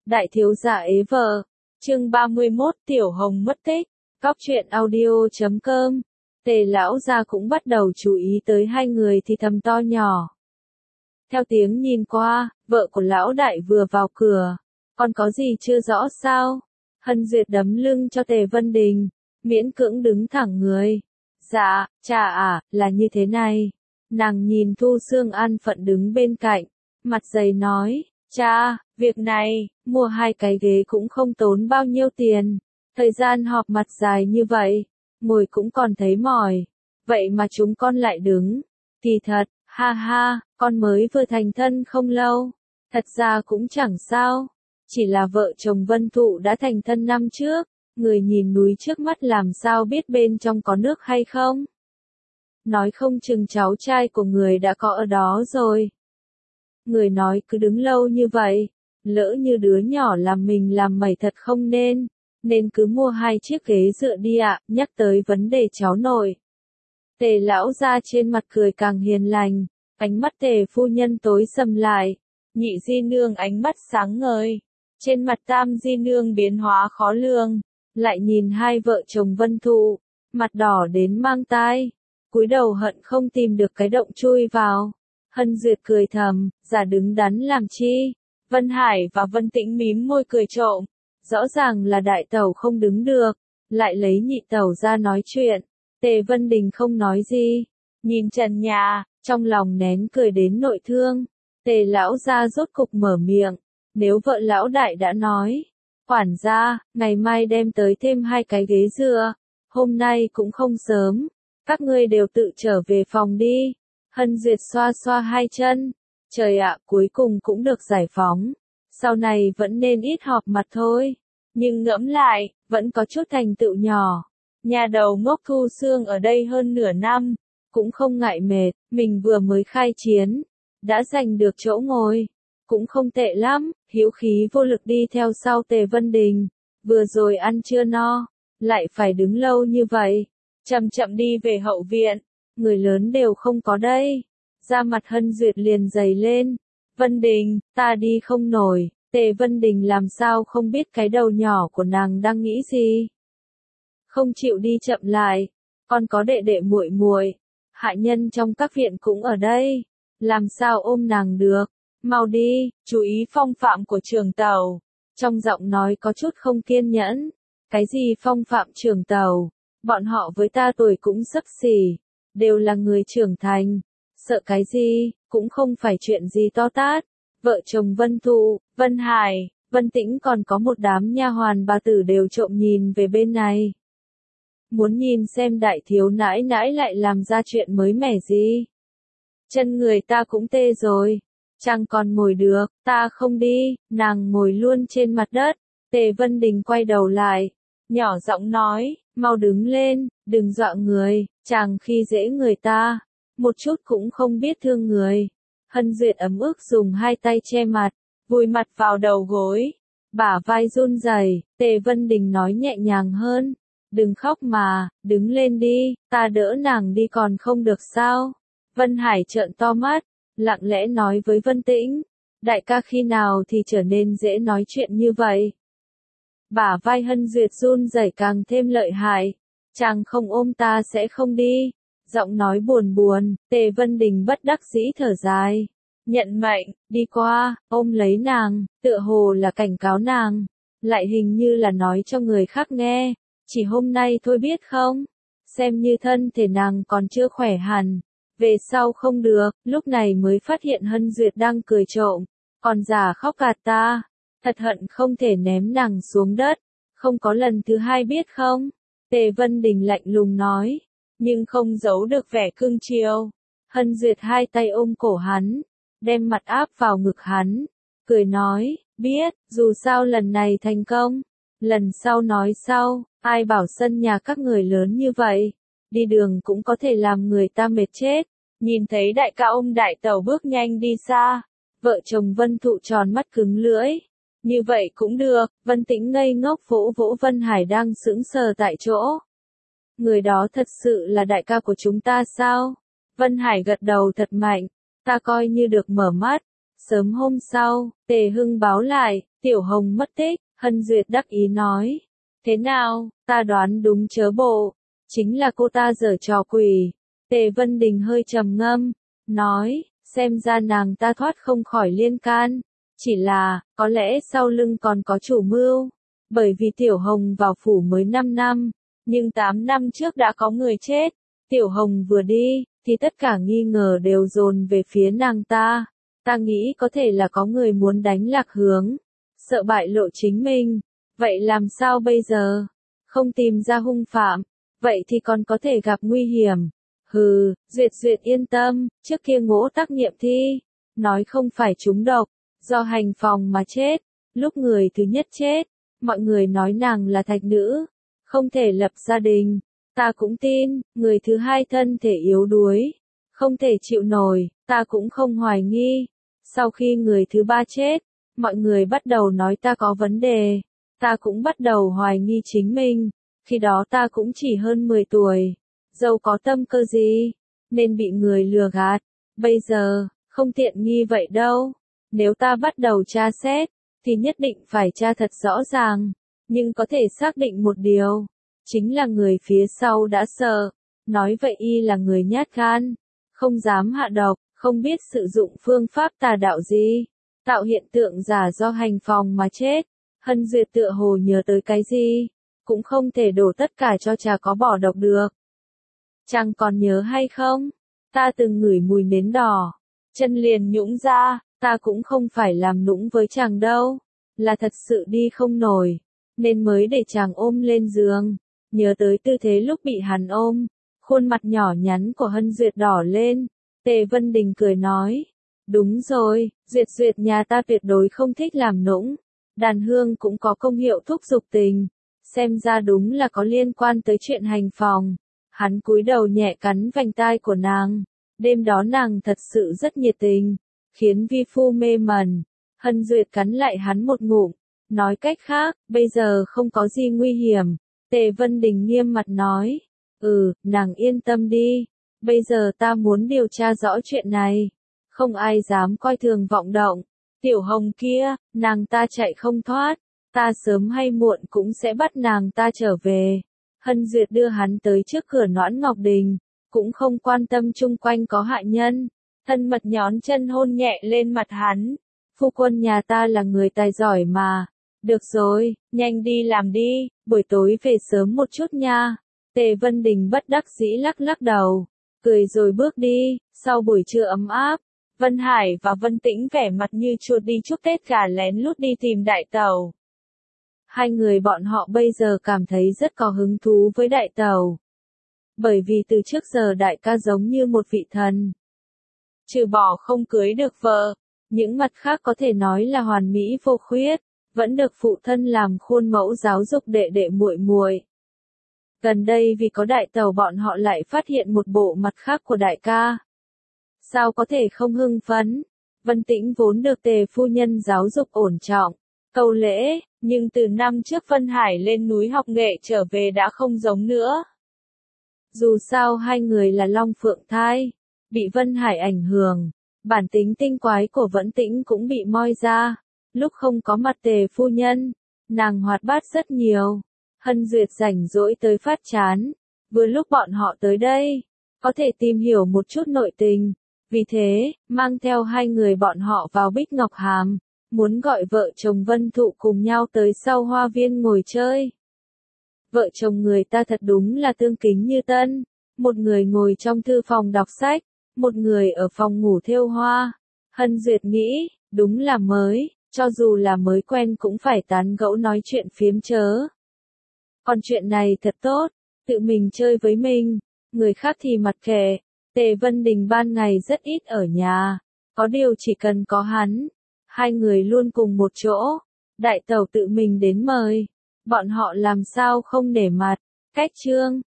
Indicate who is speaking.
Speaker 1: Đại thiếu gia ế vợ. Chương 31 Tiểu Hồng mất tích. Cóc truyện audio.com. Tề lão gia cũng bắt đầu chú ý tới hai người thì thầm to nhỏ. Theo tiếng nhìn qua, vợ của lão đại vừa vào cửa. Còn có gì chưa rõ sao? Hân Duyệt đấm lưng cho Tề Vân Đình, miễn cưỡng đứng thẳng người. Dạ, cha à, là như thế này. Nàng nhìn Thu Sương an phận đứng bên cạnh, mặt dày nói, cha, việc này, mua hai cái ghế cũng không tốn bao nhiêu tiền. Thời gian họp mặt dài như vậy, ngồi cũng còn thấy mỏi. Vậy mà chúng con lại đứng. Kỳ thật, ha ha, con mới vừa thành thân không lâu. Thật ra cũng chẳng sao. Chỉ là vợ chồng Vân Thụ đã thành thân năm trước. Người nhìn núi trước mắt làm sao biết bên trong có nước hay không? Nói không chừng cháu trai của người đã có ở đó rồi. Người nói cứ đứng lâu như vậy, lỡ như đứa nhỏ làm mình làm mẩy thật không nên cứ mua hai chiếc ghế dựa đi ạ, nhắc tới vấn đề cháu nội. Tề lão ra trên mặt cười càng hiền lành, ánh mắt Tề phu nhân tối sầm lại, nhị di nương ánh mắt sáng ngời, trên mặt tam di nương biến hóa khó lường, lại nhìn hai vợ chồng Vân Thụ, mặt đỏ đến mang tai, cúi đầu hận không tìm được cái động chui vào. Hân Duyệt cười thầm, giả đứng đắn làm chi? Vân Hải và Vân Tĩnh mím môi cười trộm, rõ ràng là đại tẩu không đứng được, lại lấy nhị tẩu ra nói chuyện. Tề Vân Đình không nói gì, nhìn trần nhà, trong lòng nén cười đến nội thương. Tề lão gia rốt cục mở miệng, nếu vợ lão đại đã nói, quản gia, ngày mai đem tới thêm hai cái ghế dựa, hôm nay cũng không sớm, các ngươi đều tự trở về phòng đi. Hân Duyệt xoa xoa hai chân, trời ạ, cuối cùng cũng được giải phóng, sau này vẫn nên ít họp mặt thôi, nhưng ngẫm lại, vẫn có chút thành tựu nhỏ. Nhà đầu ngốc Thu Sương ở đây hơn nửa năm, cũng không ngại mệt, mình vừa mới khai chiến, đã giành được chỗ ngồi, cũng không tệ lắm, hữu khí vô lực đi theo sau Tề Vân Đình, vừa rồi ăn chưa no, lại phải đứng lâu như vậy, chậm chậm đi về hậu viện, người lớn đều không có đây, da mặt Hân Duyệt liền dày lên, Vân Đình, ta đi không nổi, Tề Vân Đình làm sao không biết cái đầu nhỏ của nàng đang nghĩ gì. Không chịu đi chậm lại, còn có đệ đệ muội muội, hạ nhân trong các viện cũng ở đây, làm sao ôm nàng được, mau đi, chú ý phong phạm của trưởng tàu. Trong giọng nói có chút không kiên nhẫn, cái gì phong phạm trưởng tàu, bọn họ với ta tuổi cũng xấp xỉ, đều là người trưởng thành, sợ cái gì, cũng không phải chuyện gì to tát. Vợ chồng Vân Thụ, Vân Hải, Vân Tĩnh còn có một đám nha hoàn bà tử đều trộm nhìn về bên này. Muốn nhìn xem đại thiếu nãi nãi lại làm ra chuyện mới mẻ gì. Chân người ta cũng tê rồi, chẳng còn ngồi được, ta không đi, nàng ngồi luôn trên mặt đất. Tề Vân Đình quay đầu lại, nhỏ giọng nói, mau đứng lên, đừng dọa người, chàng khi dễ người ta, một chút cũng không biết thương người. Hân Duyệt ấm ức dùng hai tay che mặt, vùi mặt vào đầu gối, bả vai run rẩy. Tề Vân Đình nói nhẹ nhàng hơn, đừng khóc mà, đứng lên đi, ta đỡ nàng đi còn không được sao. Vân Hải trợn to mắt, lặng lẽ nói với Vân Tĩnh, đại ca khi nào thì trở nên dễ nói chuyện như vậy. Bả vai Hân Duyệt run rẩy càng thêm lợi hại, chàng không ôm ta sẽ không đi. Giọng nói buồn buồn, Tề Vân Đình bất đắc dĩ thở dài, nhận mệnh, đi qua, ôm lấy nàng, tựa hồ là cảnh cáo nàng, lại hình như là nói cho người khác nghe, chỉ hôm nay thôi biết không, xem như thân thể nàng còn chưa khỏe hẳn, về sau không được, lúc này mới phát hiện Hân Duyệt đang cười trộm, còn giả khóc gạt ta, thật hận không thể ném nàng xuống đất, không có lần thứ hai biết không, Tề Vân Đình lạnh lùng nói. Nhưng không giấu được vẻ cưng chiều. Hân Duyệt hai tay ôm cổ hắn, đem mặt áp vào ngực hắn, cười nói, biết, dù sao lần này thành công, lần sau nói sau, ai bảo sân nhà các người lớn như vậy, đi đường cũng có thể làm người ta mệt chết. Nhìn thấy đại ca ôm đại tẩu bước nhanh đi xa, vợ chồng Vân Thụ tròn mắt cứng lưỡi, như vậy cũng được. Vân Tĩnh ngây ngốc vỗ vỗ Vân Hải đang sững sờ tại chỗ. Người đó thật sự là đại ca của chúng ta sao? Vân Hải gật đầu thật mạnh, ta coi như được mở mắt. Sớm hôm sau, Tề Hưng báo lại, Tiểu Hồng mất tích, Hân Duyệt đắc ý nói. Thế nào, ta đoán đúng chớ bộ. Chính là cô ta giở trò quỷ. Tề Vân Đình hơi trầm ngâm, nói, xem ra nàng ta thoát không khỏi liên can. Chỉ là, có lẽ sau lưng còn có chủ mưu. Bởi vì Tiểu Hồng vào phủ mới 5 năm, nhưng 8 năm trước đã có người chết. Tiểu Hồng vừa đi, thì tất cả nghi ngờ đều dồn về phía nàng ta. Ta nghĩ có thể là có người muốn đánh lạc hướng, sợ bại lộ chính mình. Vậy làm sao bây giờ? Không tìm ra hung phạm, vậy thì còn có thể gặp nguy hiểm. Hừ, Duyệt yên tâm, trước kia Ngỗ Tắc Nhiệm thi, nói không phải trúng độc, do hành phòng mà chết. Lúc người thứ nhất chết, mọi người nói nàng là thạch nữ, không thể lập gia đình. Ta cũng tin, người thứ hai thân thể yếu đuối, không thể chịu nổi, ta cũng không hoài nghi. Sau khi người thứ ba chết, mọi người bắt đầu nói ta có vấn đề. Ta cũng bắt đầu hoài nghi chính mình. Khi đó ta cũng chỉ hơn 10 tuổi. Dẫu có tâm cơ gì, nên bị người lừa gạt. Bây giờ, không tiện nghi vậy đâu. Nếu ta bắt đầu tra xét, thì nhất định phải tra thật rõ ràng. Nhưng có thể xác định một điều. Chính là người phía sau đã sợ. Nói vậy y là người nhát gan. Không dám hạ độc, không biết sử dụng phương pháp tà đạo gì. Tạo hiện tượng giả do hành phòng mà chết. Hân Duyệt tựa hồ nhớ tới cái gì. Cũng không thể đổ tất cả cho trà có bỏ độc được. Chàng còn nhớ hay không? Ta từng ngửi mùi nến đỏ. Chân liền nhũn ra, ta cũng không phải làm nũng với chàng đâu. Là thật sự đi không nổi. Nên mới để chàng ôm lên giường. Nhớ tới tư thế lúc bị hắn ôm. Khuôn mặt nhỏ nhắn của Hân Duyệt đỏ lên. Tề Vân Đình cười nói. Đúng rồi, Duyệt nhà ta tuyệt đối không thích làm nũng. Đàn hương cũng có công hiệu thúc dục tình. Xem ra đúng là có liên quan tới chuyện hành phòng. Hắn cúi đầu nhẹ cắn vành tai của nàng. Đêm đó nàng thật sự rất nhiệt tình, khiến vi phu mê mẩn. Hân Duyệt cắn lại hắn một ngụm. Nói cách khác, bây giờ không có gì nguy hiểm. Tề Vân Đình nghiêm mặt nói. Nàng yên tâm đi. Bây giờ ta muốn điều tra rõ chuyện này. Không ai dám coi thường vọng động. Tiểu Hồng kia, nàng ta chạy không thoát. Ta sớm hay muộn cũng sẽ bắt nàng ta trở về. Hân Duyệt đưa hắn tới trước cửa Noãn Ngọc Đình. Cũng không quan tâm chung quanh có hại nhân. Thân mật nhón chân hôn nhẹ lên mặt hắn. Phu quân nhà ta là người tài giỏi mà. Được rồi, nhanh đi làm đi, buổi tối về sớm một chút nha. Tề Vân Đình bất đắc dĩ lắc lắc đầu. Cười rồi bước đi. Sau buổi trưa ấm áp, Vân Hải và Vân Tĩnh vẻ mặt như chuột đi chúc Tết gà lén lút đi tìm đại tẩu. Hai người bọn họ bây giờ cảm thấy rất có hứng thú với đại tẩu. Bởi vì từ trước giờ đại ca giống như một vị thần. Trừ bỏ không cưới được vợ, những mặt khác có thể nói là hoàn mỹ vô khuyết, vẫn được phụ thân làm khuôn mẫu giáo dục đệ đệ muội muội. Gần đây vì có đại tẩu bọn họ lại phát hiện một bộ mặt khác của đại ca. Sao có thể không hưng phấn? Vân Tĩnh vốn được Tề phu nhân giáo dục ổn trọng, câu lễ, nhưng từ năm trước Vân Hải lên núi học nghệ trở về đã không giống nữa. Dù sao hai người là long phượng thai, bị Vân Hải ảnh hưởng, bản tính tinh quái của Vân Tĩnh cũng bị moi ra. Lúc không có mặt Tề phu nhân, nàng hoạt bát rất nhiều. Hân Duyệt rảnh rỗi tới phát chán. Vừa lúc bọn họ tới đây, có thể tìm hiểu một chút nội tình. Vì thế, mang theo hai người bọn họ vào Bích Ngọc Hàm, muốn gọi vợ chồng Vân Thụ cùng nhau tới sau hoa viên ngồi chơi. Vợ chồng người ta thật đúng là tương kính như tân. Một người ngồi trong thư phòng đọc sách, một người ở phòng ngủ thêu hoa. Hân Duyệt nghĩ, đúng là mới, cho dù là mới quen cũng phải tán gẫu nói chuyện phiếm chớ. Còn chuyện này thật tốt, tự mình chơi với mình, người khác thì mặc kệ. Tề Vân Đình ban ngày rất ít ở nhà, có điều chỉ cần có hắn, hai người luôn cùng một chỗ. Đại tẩu tự mình đến mời, bọn họ làm sao không nể mặt. Cách chương